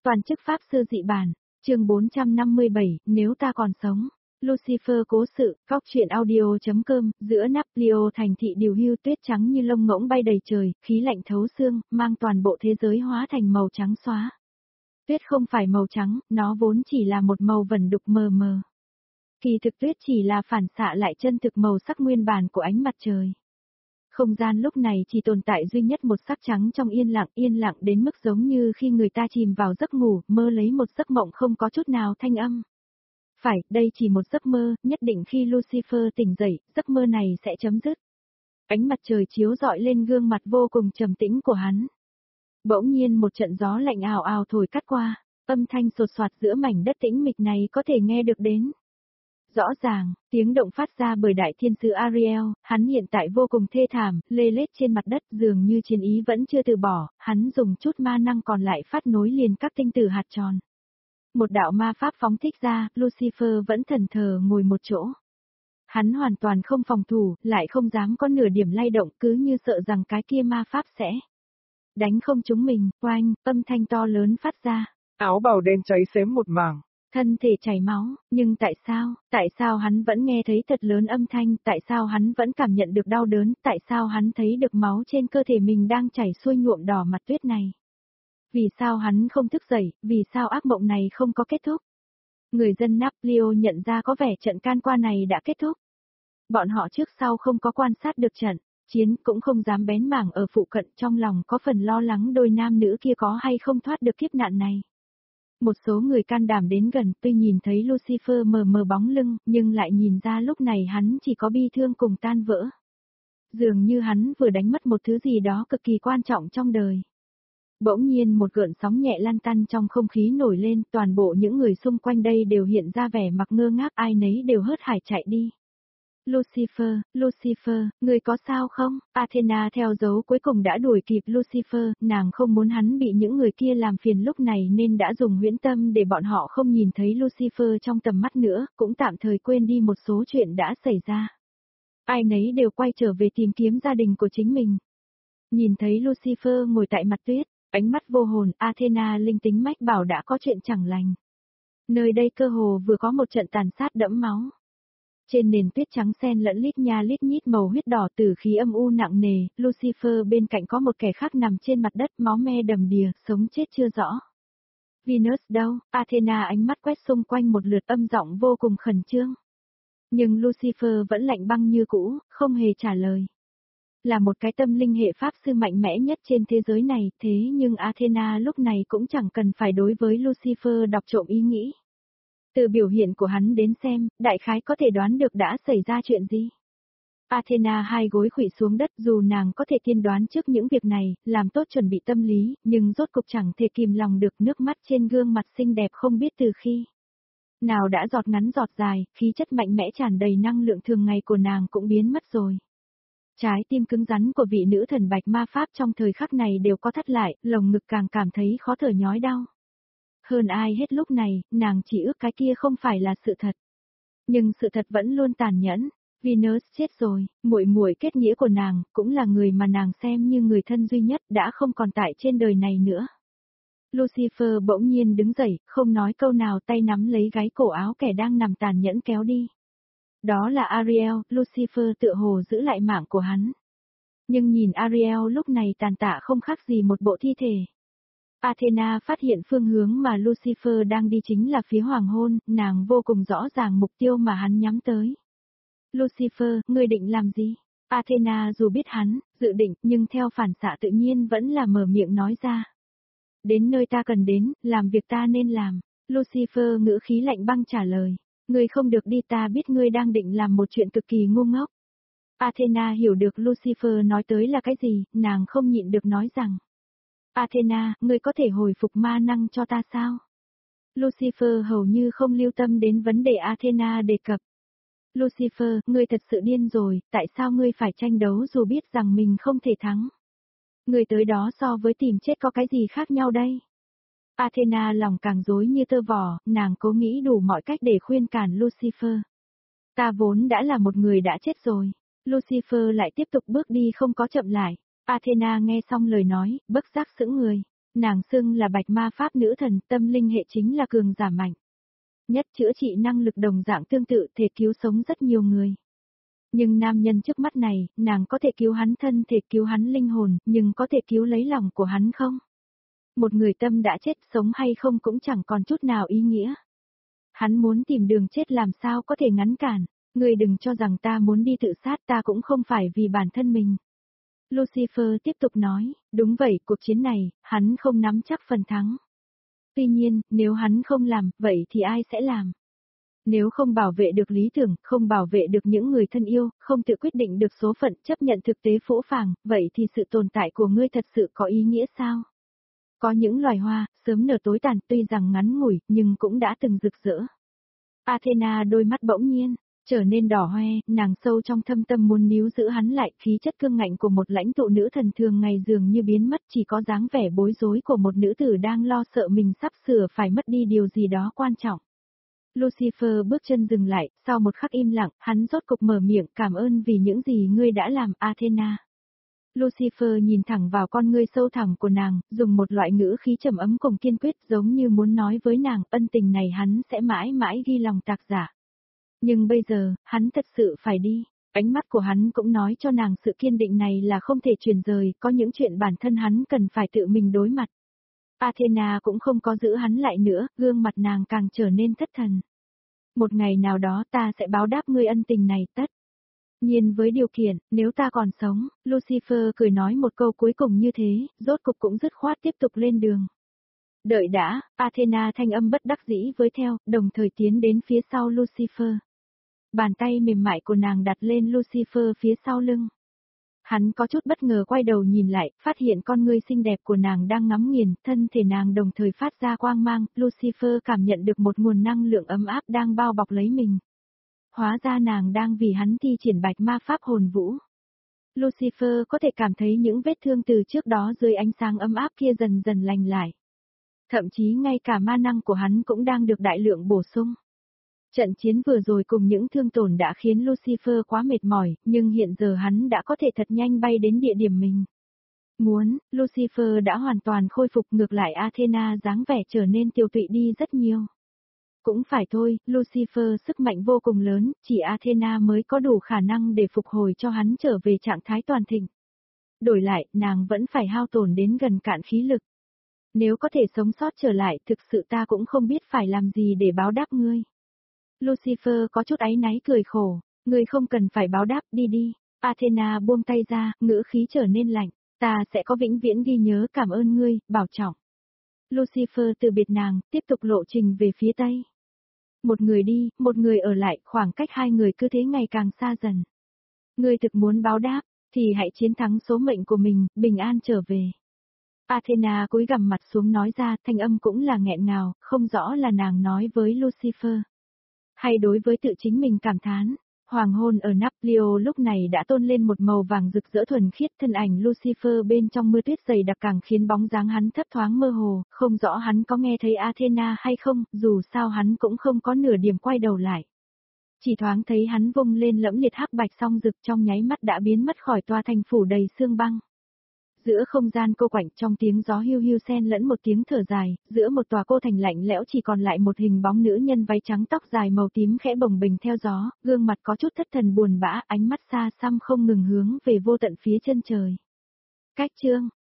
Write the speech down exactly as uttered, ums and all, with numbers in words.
Toàn chức pháp sư dị bản, chương bốn trăm năm mươi bảy, nếu ta còn sống. Lucifer cố sự, góc truyện audio.com, giữa Naplio thành thị điều hưu tuyết trắng như lông ngỗng bay đầy trời, khí lạnh thấu xương, mang toàn bộ thế giới hóa thành màu trắng xóa. Tuyết không phải màu trắng, nó vốn chỉ là một màu vẩn đục mờ mờ. Kỳ thực tuyết chỉ là phản xạ lại chân thực màu sắc nguyên bản của ánh mặt trời. Không gian lúc này chỉ tồn tại duy nhất một sắc trắng trong yên lặng, yên lặng đến mức giống như khi người ta chìm vào giấc ngủ, mơ lấy một giấc mộng không có chút nào thanh âm. Phải, đây chỉ một giấc mơ, nhất định khi Lucifer tỉnh dậy, giấc mơ này sẽ chấm dứt. Ánh mặt trời chiếu rọi lên gương mặt vô cùng trầm tĩnh của hắn. Bỗng nhiên một trận gió lạnh ào ào thổi cắt qua, âm thanh sột soạt giữa mảnh đất tĩnh mịch này có thể nghe được đến. Rõ ràng, tiếng động phát ra bởi đại thiên sứ Ariel, hắn hiện tại vô cùng thê thảm, lê lết trên mặt đất dường như chiến ý vẫn chưa từ bỏ, hắn dùng chút ma năng còn lại phát nối liền các tinh tử hạt tròn. Một đạo ma pháp phóng thích ra, Lucifer vẫn thần thờ ngồi một chỗ. Hắn hoàn toàn không phòng thủ, lại không dám có nửa điểm lay động, cứ như sợ rằng cái kia ma pháp sẽ đánh không trúng mình, oanh, âm thanh to lớn phát ra. Áo bào đen cháy xém một mảng. Thân thể chảy máu, nhưng tại sao, tại sao hắn vẫn nghe thấy thật lớn âm thanh, tại sao hắn vẫn cảm nhận được đau đớn, tại sao hắn thấy được máu trên cơ thể mình đang chảy xuôi nhuộm đỏ mặt tuyết này. Vì sao hắn không thức dậy, vì sao ác mộng này không có kết thúc. Người dân Naplio nhận ra có vẻ trận can qua này đã kết thúc. Bọn họ trước sau không có quan sát được trận, chiến cũng không dám bén mảng ở phụ cận, trong lòng có phần lo lắng đôi nam nữ kia có hay không thoát được kiếp nạn này. Một số người can đảm đến gần, tuy nhìn thấy Lucifer mờ mờ bóng lưng, nhưng lại nhìn ra lúc này hắn chỉ có bi thương cùng tan vỡ. Dường như hắn vừa đánh mất một thứ gì đó cực kỳ quan trọng trong đời. Bỗng nhiên một gợn sóng nhẹ lan tăn trong không khí nổi lên, toàn bộ những người xung quanh đây đều hiện ra vẻ mặt ngơ ngác, ai nấy đều hớt hải chạy đi. Lucifer, Lucifer, người có sao không? Athena theo dấu cuối cùng đã đuổi kịp Lucifer, nàng không muốn hắn bị những người kia làm phiền lúc này nên đã dùng huyễn tâm để bọn họ không nhìn thấy Lucifer trong tầm mắt nữa, cũng tạm thời quên đi một số chuyện đã xảy ra. Ai nấy đều quay trở về tìm kiếm gia đình của chính mình. Nhìn thấy Lucifer ngồi tại mặt tuyết, ánh mắt vô hồn, Athena linh tính mách bảo đã có chuyện chẳng lành. Nơi đây cơ hồ vừa có một trận tàn sát đẫm máu. Trên nền tuyết trắng xen lẫn lít nha lít nhít màu huyết đỏ từ khí âm u nặng nề, Lucifer bên cạnh có một kẻ khác nằm trên mặt đất máu me đầm đìa, sống chết chưa rõ. Venus đâu? Athena ánh mắt quét xung quanh một lượt âm giọng vô cùng khẩn trương. Nhưng Lucifer vẫn lạnh băng như cũ, không hề trả lời. Là một cái tâm linh hệ pháp sư mạnh mẽ nhất trên thế giới này, thế nhưng Athena lúc này cũng chẳng cần phải đối với Lucifer đọc trộm ý nghĩ. Từ biểu hiện của hắn đến xem, đại khái có thể đoán được đã xảy ra chuyện gì. Athena hai gối khuỵu xuống đất, dù nàng có thể tiên đoán trước những việc này, làm tốt chuẩn bị tâm lý, nhưng rốt cục chẳng thể kìm lòng được nước mắt trên gương mặt xinh đẹp không biết từ khi nào đã giọt ngắn giọt dài, khí chất mạnh mẽ tràn đầy năng lượng thường ngày của nàng cũng biến mất rồi. Trái tim cứng rắn của vị nữ thần bạch ma pháp trong thời khắc này đều có thắt lại, lồng ngực càng cảm thấy khó thở nhói đau. Hơn ai hết lúc này, nàng chỉ ước cái kia không phải là sự thật. Nhưng sự thật vẫn luôn tàn nhẫn. Venus chết rồi, muội muội kết nghĩa của nàng, cũng là người mà nàng xem như người thân duy nhất, đã không còn tại trên đời này nữa. Lucifer bỗng nhiên đứng dậy, không nói câu nào, tay nắm lấy gáy cổ áo kẻ đang nằm tàn nhẫn kéo đi. Đó là Ariel, Lucifer tựa hồ giữ lại mạng của hắn. Nhưng nhìn Ariel lúc này tàn tạ không khác gì một bộ thi thể. Athena phát hiện phương hướng mà Lucifer đang đi chính là phía hoàng hôn, nàng vô cùng rõ ràng mục tiêu mà hắn nhắm tới. Lucifer, ngươi định làm gì? Athena dù biết hắn, dự định, nhưng theo phản xạ tự nhiên vẫn là mở miệng nói ra. Đến nơi ta cần đến, làm việc ta nên làm. Lucifer ngữ khí lạnh băng trả lời. Ngươi không được đi, ta biết ngươi đang định làm một chuyện cực kỳ ngu ngốc. Athena hiểu được Lucifer nói tới là cái gì, nàng không nhịn được nói rằng. Athena, ngươi có thể hồi phục ma năng cho ta sao? Lucifer hầu như không lưu tâm đến vấn đề Athena đề cập. Lucifer, ngươi thật sự điên rồi, tại sao ngươi phải tranh đấu dù biết rằng mình không thể thắng? Ngươi tới đó so với tìm chết có cái gì khác nhau đây? Athena lòng càng rối như tơ vò, nàng cố nghĩ đủ mọi cách để khuyên cản Lucifer. Ta vốn đã là một người đã chết rồi. Lucifer lại tiếp tục bước đi không có chậm lại. Athena nghe xong lời nói, bất giác sững người. Nàng xưng là bạch ma pháp nữ thần, tâm linh hệ chính là cường giả mạnh. Nhất chữa trị năng lực đồng dạng tương tự thể cứu sống rất nhiều người. Nhưng nam nhân trước mắt này, nàng có thể cứu hắn thân thể cứu hắn linh hồn, nhưng có thể cứu lấy lòng của hắn không? Một người tâm đã chết sống hay không cũng chẳng còn chút nào ý nghĩa. Hắn muốn tìm đường chết làm sao có thể ngăn cản, ngươi đừng cho rằng ta muốn đi tự sát ta cũng không phải vì bản thân mình. Lucifer tiếp tục nói, đúng vậy, cuộc chiến này, hắn không nắm chắc phần thắng. Tuy nhiên, nếu hắn không làm, vậy thì ai sẽ làm? Nếu không bảo vệ được lý tưởng, không bảo vệ được những người thân yêu, không tự quyết định được số phận, chấp nhận thực tế phũ phàng, vậy thì sự tồn tại của ngươi thật sự có ý nghĩa sao? Có những loài hoa, sớm nở tối tàn, tuy rằng ngắn ngủi, nhưng cũng đã từng rực rỡ. Athena đôi mắt bỗng nhiên trở nên đỏ hoe, nàng sâu trong thâm tâm muốn níu giữ hắn lại, khí chất cương ngạnh của một lãnh tụ nữ thần thường ngày dường như biến mất, chỉ có dáng vẻ bối rối của một nữ tử đang lo sợ mình sắp sửa phải mất đi điều gì đó quan trọng. Lucifer bước chân dừng lại, sau một khắc im lặng, hắn rốt cục mở miệng, cảm ơn vì những gì ngươi đã làm, Athena. Lucifer nhìn thẳng vào con ngươi sâu thẳm của nàng, dùng một loại ngữ khí trầm ấm cùng kiên quyết giống như muốn nói với nàng, ân tình này hắn sẽ mãi mãi ghi lòng tạc giả. Nhưng bây giờ, hắn thật sự phải đi. Ánh mắt của hắn cũng nói cho nàng sự kiên định này là không thể chuyển rời, có những chuyện bản thân hắn cần phải tự mình đối mặt. Athena cũng không có giữ hắn lại nữa, gương mặt nàng càng trở nên thất thần. Một ngày nào đó ta sẽ báo đáp ngươi ân tình này tất. Nhiên với điều kiện, nếu ta còn sống, Lucifer cười nói một câu cuối cùng như thế, rốt cục cũng dứt khoát tiếp tục lên đường. Đợi đã, Athena thanh âm bất đắc dĩ với theo, đồng thời tiến đến phía sau Lucifer. Bàn tay mềm mại của nàng đặt lên Lucifer phía sau lưng. Hắn có chút bất ngờ quay đầu nhìn lại, phát hiện con ngươi xinh đẹp của nàng đang ngắm nghiền, thân thể nàng đồng thời phát ra quang mang, Lucifer cảm nhận được một nguồn năng lượng ấm áp đang bao bọc lấy mình. Hóa ra nàng đang vì hắn thi triển bạch ma pháp hồn vũ. Lucifer có thể cảm thấy những vết thương từ trước đó dưới ánh sáng ấm áp kia dần dần lành lại. Thậm chí ngay cả ma năng của hắn cũng đang được đại lượng bổ sung. Trận chiến vừa rồi cùng những thương tổn đã khiến Lucifer quá mệt mỏi, nhưng hiện giờ hắn đã có thể thật nhanh bay đến địa điểm mình muốn, Lucifer đã hoàn toàn khôi phục, ngược lại Athena dáng vẻ trở nên tiêu tụy đi rất nhiều. Cũng phải thôi, Lucifer sức mạnh vô cùng lớn, chỉ Athena mới có đủ khả năng để phục hồi cho hắn trở về trạng thái toàn thịnh. Đổi lại, nàng vẫn phải hao tổn đến gần cạn khí lực. Nếu có thể sống sót trở lại, thực sự ta cũng không biết phải làm gì để báo đáp ngươi. Lucifer có chút áy náy cười khổ, ngươi không cần phải báo đáp, đi đi. Athena buông tay ra, ngữ khí trở nên lạnh, ta sẽ có vĩnh viễn ghi nhớ cảm ơn ngươi, bảo trọng. Lucifer từ biệt nàng, tiếp tục lộ trình về phía tây. Một người đi, một người ở lại, khoảng cách hai người cứ thế ngày càng xa dần. Ngươi thực muốn báo đáp, thì hãy chiến thắng số mệnh của mình, bình an trở về. Athena cúi gằm mặt xuống nói ra, thanh âm cũng là nghẹn ngào, không rõ là nàng nói với Lucifer. Hay đối với tự chính mình cảm thán. Hoàng hôn ở Naplio lúc này đã tôn lên một màu vàng rực rỡ thuần khiết, thân ảnh Lucifer bên trong mưa tuyết dày đặc càng khiến bóng dáng hắn thấp thoáng mơ hồ, không rõ hắn có nghe thấy Athena hay không, dù sao hắn cũng không có nửa điểm quay đầu lại. Chỉ thoáng thấy hắn vung lên lẫm liệt hắc bạch song rực trong nháy mắt đã biến mất khỏi tòa thành phủ đầy sương băng. Giữa không gian cô quạnh trong tiếng gió hiu hiu xen lẫn một tiếng thở dài, giữa một tòa cô thành lạnh lẽo chỉ còn lại một hình bóng nữ nhân váy trắng tóc dài màu tím khẽ bồng bềnh theo gió, gương mặt có chút thất thần buồn bã, ánh mắt xa xăm không ngừng hướng về vô tận phía chân trời. Cách chương